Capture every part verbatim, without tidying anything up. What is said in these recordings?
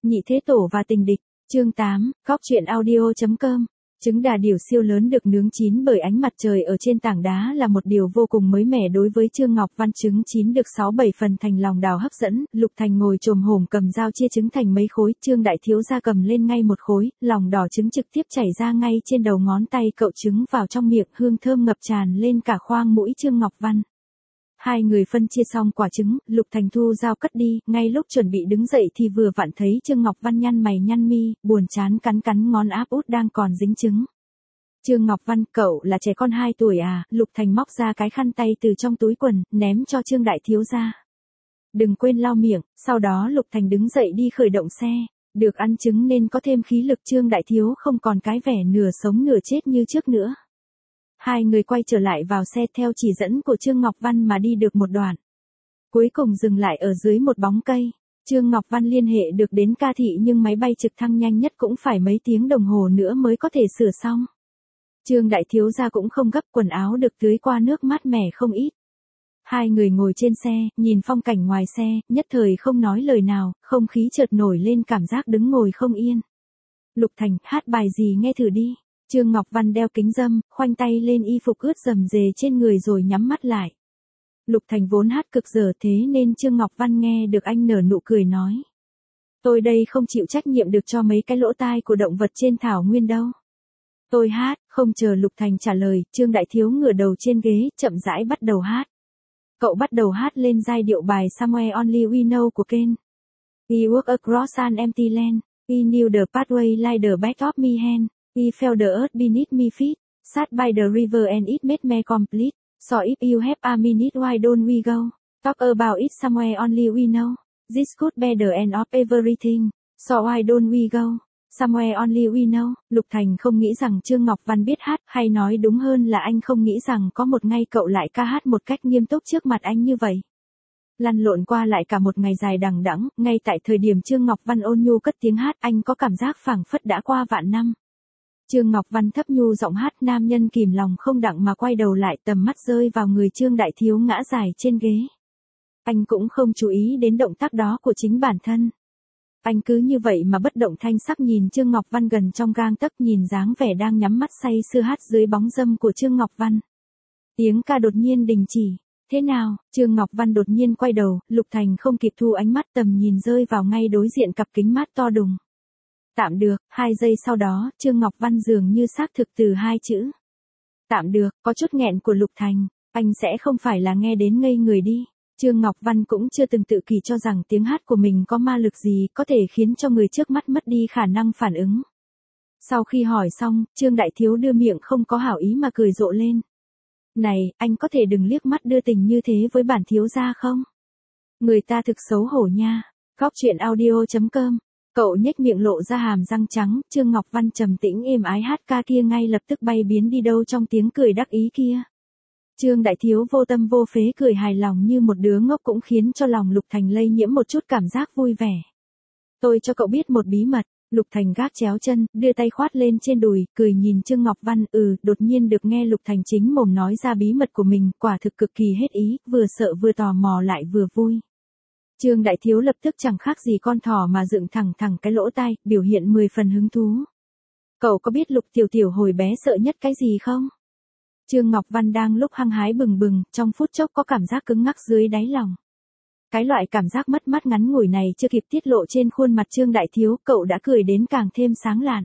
Nhị thế tổ và tình địch, chương tám, góc truyện audio.com. Trứng đà điểu siêu lớn được nướng chín bởi ánh mặt trời ở trên tảng đá là một điều vô cùng mới mẻ đối với Trương Ngọc Văn. Trứng chín được sáu bảy phần thành lòng đào hấp dẫn, Lục Thành ngồi chồm hổm cầm dao chia trứng thành mấy khối, Trương đại thiếu gia cầm lên ngay một khối, lòng đỏ trứng trực tiếp chảy ra ngay trên đầu ngón tay, cậu trứng vào trong miệng, hương thơm ngập tràn lên cả khoang mũi Trương Ngọc Văn. Hai người phân chia xong quả trứng, Lục Thành thu dao cất đi, ngay lúc chuẩn bị đứng dậy thì vừa vặn thấy Trương Ngọc Văn nhăn mày nhăn mi, buồn chán cắn cắn ngón áp út đang còn dính trứng. Trương Ngọc Văn, cậu là trẻ con hai tuổi à? Lục Thành móc ra cái khăn tay từ trong túi quần, ném cho Trương đại thiếu gia. Đừng quên lau miệng. Sau đó Lục Thành đứng dậy đi khởi động xe. Được ăn trứng nên có thêm khí lực, Trương đại thiếu không còn cái vẻ nửa sống nửa chết như trước nữa. Hai người quay trở lại vào xe theo chỉ dẫn của Trương Ngọc Văn mà đi được một đoạn. Cuối cùng dừng lại ở dưới một bóng cây. Trương Ngọc Văn liên hệ được đến ca thị nhưng máy bay trực thăng nhanh nhất cũng phải mấy tiếng đồng hồ nữa mới có thể sửa xong. Trương đại thiếu gia cũng không gấp, quần áo được tưới qua nước mát mẻ không ít. Hai người ngồi trên xe, nhìn phong cảnh ngoài xe, nhất thời không nói lời nào, không khí chợt nổi lên cảm giác đứng ngồi không yên. Lục Thành, hát bài gì nghe thử đi. Trương Ngọc Văn đeo kính râm, khoanh tay lên y phục ướt rầm rề trên người rồi nhắm mắt lại. Lục Thành vốn hát cực dở thế nên Trương Ngọc Văn nghe được anh nở nụ cười nói. Tôi đây không chịu trách nhiệm được cho mấy cái lỗ tai của động vật trên thảo nguyên đâu. Tôi hát. Không chờ Lục Thành trả lời, Trương đại thiếu ngửa đầu trên ghế, chậm rãi bắt đầu hát. Cậu bắt đầu hát lên giai điệu bài Somewhere Only We Know của Ken. We walk across an empty land, we knew the pathway like the back of my hand. We felt the earth beneath me feet, sat by the river and it made me complete. So if you have a minute why don't we go, talk about it somewhere only we know. This could be the end of everything, so why don't we go, somewhere only we know. Lục Thành không nghĩ rằng Trương Ngọc Văn biết hát, hay nói đúng hơn là anh không nghĩ rằng có một ngày cậu lại ca hát một cách nghiêm túc trước mặt anh như vậy. Lăn lộn qua lại cả một ngày dài đằng đẵng, ngay tại thời điểm Trương Ngọc Văn ôn nhu cất tiếng hát, anh có cảm giác phảng phất đã qua vạn năm. Trương Ngọc Văn thấp nhu giọng hát, nam nhân kìm lòng không đặng mà quay đầu lại, tầm mắt rơi vào người Trương đại thiếu ngã dài trên ghế. Anh cũng không chú ý đến động tác đó của chính bản thân. Anh cứ như vậy mà bất động thanh sắc nhìn Trương Ngọc Văn gần trong gang tấc, nhìn dáng vẻ đang nhắm mắt say sưa hát dưới bóng râm của Trương Ngọc Văn. Tiếng ca đột nhiên đình chỉ. Thế nào? Trương Ngọc Văn đột nhiên quay đầu, Lục Thành không kịp thu ánh mắt, tầm nhìn rơi vào ngay đối diện cặp kính mát to đùng. Tạm được. Hai giây sau đó, Trương Ngọc Văn dường như xác thực từ hai chữ. Tạm được, có chút nghẹn của Lục Thành. Anh sẽ không phải là nghe đến ngây người đi. Trương Ngọc Văn cũng chưa từng tự kỳ cho rằng tiếng hát của mình có ma lực gì có thể khiến cho người trước mắt mất đi khả năng phản ứng. Sau khi hỏi xong, Trương đại thiếu đưa miệng không có hảo ý mà cười rộ lên. Này, anh có thể đừng liếc mắt đưa tình như thế với bản thiếu gia không? Người ta thực xấu hổ nha. Góc truyện audio.com. Cậu nhếch miệng lộ ra hàm răng trắng, Trương Ngọc Văn trầm tĩnh êm ái hát ca kia ngay lập tức bay biến đi đâu trong tiếng cười đắc ý kia. Trương đại thiếu vô tâm vô phế cười hài lòng như một đứa ngốc cũng khiến cho lòng Lục Thành lây nhiễm một chút cảm giác vui vẻ. Tôi cho cậu biết một bí mật. Lục Thành gác chéo chân, đưa tay khoát lên trên đùi, cười nhìn Trương Ngọc Văn, ừ, đột nhiên được nghe Lục Thành chính mồm nói ra bí mật của mình, quả thực cực kỳ hết ý, vừa sợ vừa tò mò lại vừa vui. Trương đại thiếu lập tức chẳng khác gì con thỏ mà dựng thẳng thẳng cái lỗ tai, biểu hiện mười phần hứng thú. Cậu có biết Lục tiểu tiểu hồi bé sợ nhất cái gì không? Trương Ngọc Văn đang lúc hăng hái bừng bừng, trong phút chốc có cảm giác cứng ngắc dưới đáy lòng. Cái loại cảm giác mất mát ngắn ngủi này chưa kịp tiết lộ trên khuôn mặt Trương đại thiếu, cậu đã cười đến càng thêm sáng lạn.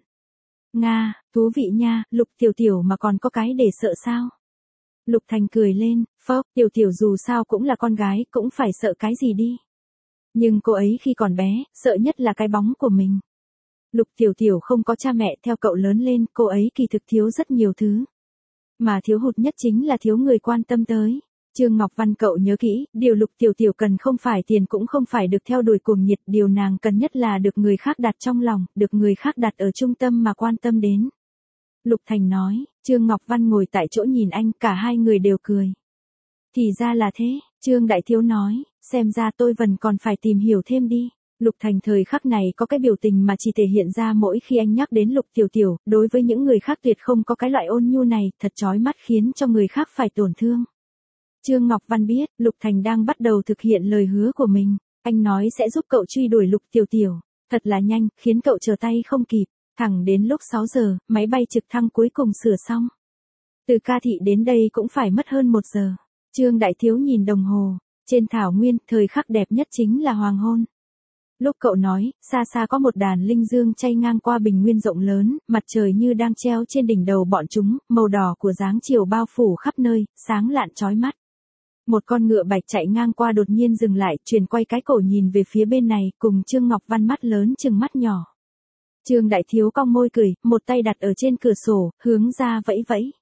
Nga, thú vị nha, Lục tiểu tiểu mà còn có cái để sợ sao? Lục Thành cười lên, phốc, tiểu tiểu dù sao cũng là con gái, cũng phải sợ cái gì đi. Nhưng cô ấy khi còn bé, sợ nhất là cái bóng của mình. Lục tiểu tiểu không có cha mẹ, theo cậu lớn lên, cô ấy kỳ thực thiếu rất nhiều thứ. Mà thiếu hụt nhất chính là thiếu người quan tâm tới. Trương Ngọc Văn, cậu nhớ kỹ, điều Lục tiểu tiểu cần không phải tiền cũng không phải được theo đuổi cuồng nhiệt, điều nàng cần nhất là được người khác đặt trong lòng, được người khác đặt ở trung tâm mà quan tâm đến. Lục Thành nói. Trương Ngọc Văn ngồi tại chỗ nhìn anh, cả hai người đều cười. Thì ra là thế. Trương đại thiếu nói, xem ra tôi vẫn còn phải tìm hiểu thêm đi. Lục Thành thời khắc này có cái biểu tình mà chỉ thể hiện ra mỗi khi anh nhắc đến Lục tiểu tiểu, đối với những người khác tuyệt không có cái loại ôn nhu này, thật chói mắt khiến cho người khác phải tổn thương. Trương Ngọc Văn biết, Lục Thành đang bắt đầu thực hiện lời hứa của mình, anh nói sẽ giúp cậu truy đuổi Lục tiểu tiểu. Thật là nhanh, khiến cậu chờ tay không kịp. Thẳng đến lúc sáu giờ, máy bay trực thăng cuối cùng sửa xong. Từ Ca Thị đến đây cũng phải mất hơn một giờ. Trương Đại Thiếu nhìn đồng hồ. Trên thảo nguyên, thời khắc đẹp nhất chính là hoàng hôn. Lúc cậu nói, xa xa có một đàn linh dương chay ngang qua bình nguyên rộng lớn, mặt trời như đang treo trên đỉnh đầu bọn chúng, màu đỏ của dáng chiều bao phủ khắp nơi, sáng lạn chói mắt. Một con ngựa bạch chạy ngang qua đột nhiên dừng lại, chuyển quay cái cổ nhìn về phía bên này, cùng Trương Ngọc Văn mắt lớn chừng mắt nhỏ. Trương Đại Thiếu cong môi cười, một tay đặt ở trên cửa sổ, hướng ra vẫy vẫy.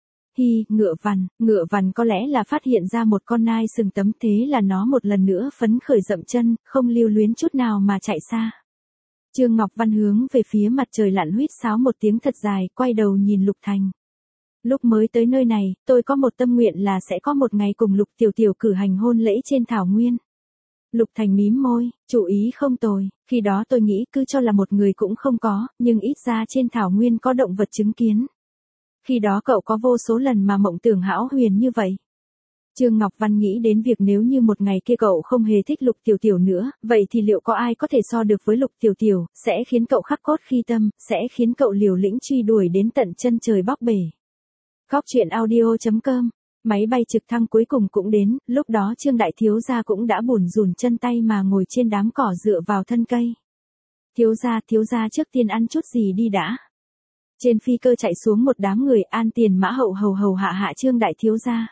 Hi, ngựa vằn, ngựa vằn có lẽ là phát hiện ra một con nai sừng tấm, thế là nó một lần nữa phấn khởi dậm chân, không lưu luyến chút nào mà chạy xa. Trương Ngọc Văn hướng về phía mặt trời lặn huýt sáo một tiếng thật dài, quay đầu nhìn Lục Thành. Lúc mới tới nơi này, tôi có một tâm nguyện là sẽ có một ngày cùng Lục Tiểu Tiểu cử hành hôn lễ trên thảo nguyên. Lục Thành mím môi, chủ ý không tồi, khi đó tôi nghĩ cứ cho là một người cũng không có, nhưng ít ra trên thảo nguyên có động vật chứng kiến. Khi đó cậu có vô số lần mà mộng tưởng hão huyền như vậy. Trương Ngọc Văn nghĩ đến việc nếu như một ngày kia cậu không hề thích Lục Tiểu Tiểu nữa, vậy thì liệu có ai có thể so được với Lục Tiểu Tiểu, sẽ khiến cậu khắc cốt ghi tâm, sẽ khiến cậu liều lĩnh truy đuổi đến tận chân trời bóc bể. Góc truyện audio chấm com. Máy bay trực thăng cuối cùng cũng đến, lúc đó Trương Đại Thiếu gia cũng đã bủn rủn chân tay mà ngồi trên đám cỏ dựa vào thân cây. Thiếu gia, thiếu gia trước tiên ăn chút gì đi đã. Trên phi cơ chạy xuống một đám người, An Tiền Mã Hậu hầu hầu hạ hạ Trương Đại Thiếu gia.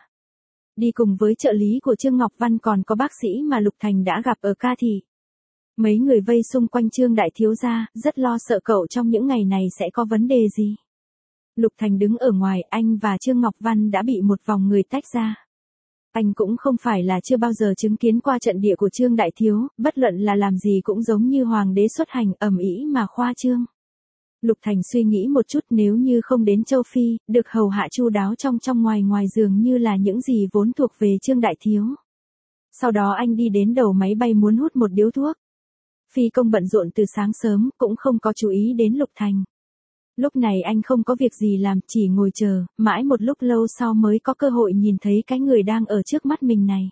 Đi cùng với trợ lý của Trương Ngọc Văn còn có bác sĩ mà Lục Thành đã gặp ở Ca Thị. Mấy người vây xung quanh Trương Đại Thiếu gia, rất lo sợ cậu trong những ngày này sẽ có vấn đề gì. Lục Thành đứng ở ngoài, anh và Trương Ngọc Văn đã bị một vòng người tách ra. Anh cũng không phải là chưa bao giờ chứng kiến qua trận địa của Trương Đại Thiếu, bất luận là làm gì cũng giống như hoàng đế xuất hành, ầm ĩ mà khoa trương. Lục Thành suy nghĩ một chút, nếu như không đến châu Phi, được hầu hạ chu đáo trong trong ngoài ngoài dường như là những gì vốn thuộc về Trương Đại Thiếu. Sau đó anh đi đến đầu máy bay muốn hút một điếu thuốc. Phi công bận rộn từ sáng sớm, cũng không có chú ý đến Lục Thành. Lúc này anh không có việc gì làm, chỉ ngồi chờ, mãi một lúc lâu sau mới có cơ hội nhìn thấy cái người đang ở trước mắt mình này.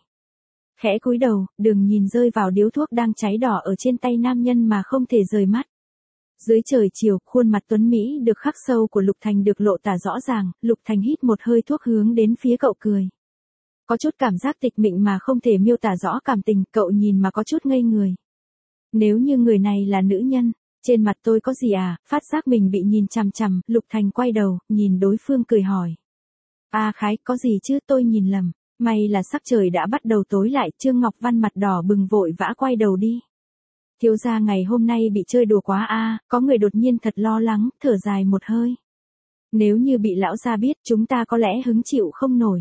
Khẽ cúi đầu, đừng nhìn rơi vào điếu thuốc đang cháy đỏ ở trên tay nam nhân mà không thể rời mắt. Dưới trời chiều, khuôn mặt tuấn Mỹ được khắc sâu của Lục Thành được lộ tả rõ ràng, Lục Thành hít một hơi thuốc hướng đến phía cậu cười. Có chút cảm giác tịch mịch mà không thể miêu tả rõ cảm tình, cậu nhìn mà có chút ngây người. Nếu như người này là nữ nhân, trên mặt tôi có gì à, phát giác mình bị nhìn chằm chằm, Lục Thành quay đầu, nhìn đối phương cười hỏi. A Khái, có gì chứ, tôi nhìn lầm, may là sắc trời đã bắt đầu tối lại, Trương Ngọc Văn mặt đỏ bừng vội vã quay đầu đi. Thiếu gia ngày hôm nay bị chơi đùa quá a, à, có người đột nhiên thật lo lắng, thở dài một hơi. Nếu như bị lão gia biết, chúng ta có lẽ hứng chịu không nổi.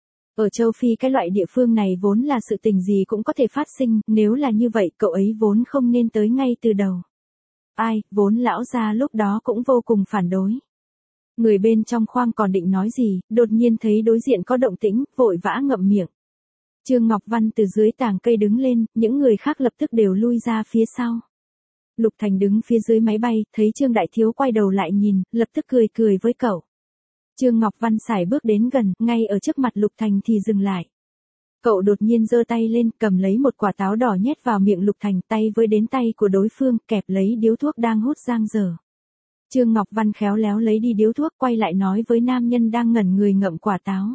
Ở châu Phi cái loại địa phương này vốn là sự tình gì cũng có thể phát sinh, nếu là như vậy cậu ấy vốn không nên tới ngay từ đầu. Ai, vốn lão gia lúc đó cũng vô cùng phản đối. Người bên trong khoang còn định nói gì, đột nhiên thấy đối diện có động tĩnh, vội vã ngậm miệng. Trương Ngọc Văn từ dưới tàng cây đứng lên, những người khác lập tức đều lui ra phía sau. Lục Thành đứng phía dưới máy bay, thấy Trương Đại Thiếu quay đầu lại nhìn, lập tức cười cười với cậu. Trương Ngọc Văn sải bước đến gần, ngay ở trước mặt Lục Thành thì dừng lại. Cậu đột nhiên giơ tay lên, cầm lấy một quả táo đỏ nhét vào miệng Lục Thành, tay với đến tay của đối phương, kẹp lấy điếu thuốc đang hút giang dở. Trương Ngọc Văn khéo léo lấy đi điếu thuốc, quay lại nói với nam nhân đang ngẩn người ngậm quả táo.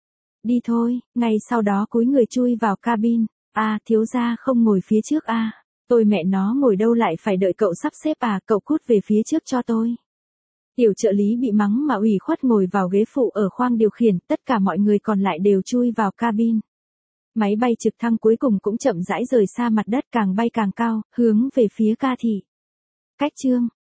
Đi thôi, ngay sau đó cúi người chui vào cabin. A, à, thiếu gia không ngồi phía trước a. À. Tôi mẹ nó ngồi đâu lại phải đợi cậu sắp xếp à, cậu cút về phía trước cho tôi. Tiểu trợ lý bị mắng mà ủy khuất ngồi vào ghế phụ ở khoang điều khiển, tất cả mọi người còn lại đều chui vào cabin. Máy bay trực thăng cuối cùng cũng chậm rãi rời xa mặt đất, càng bay càng cao, hướng về phía Ca Thị. Cách Trương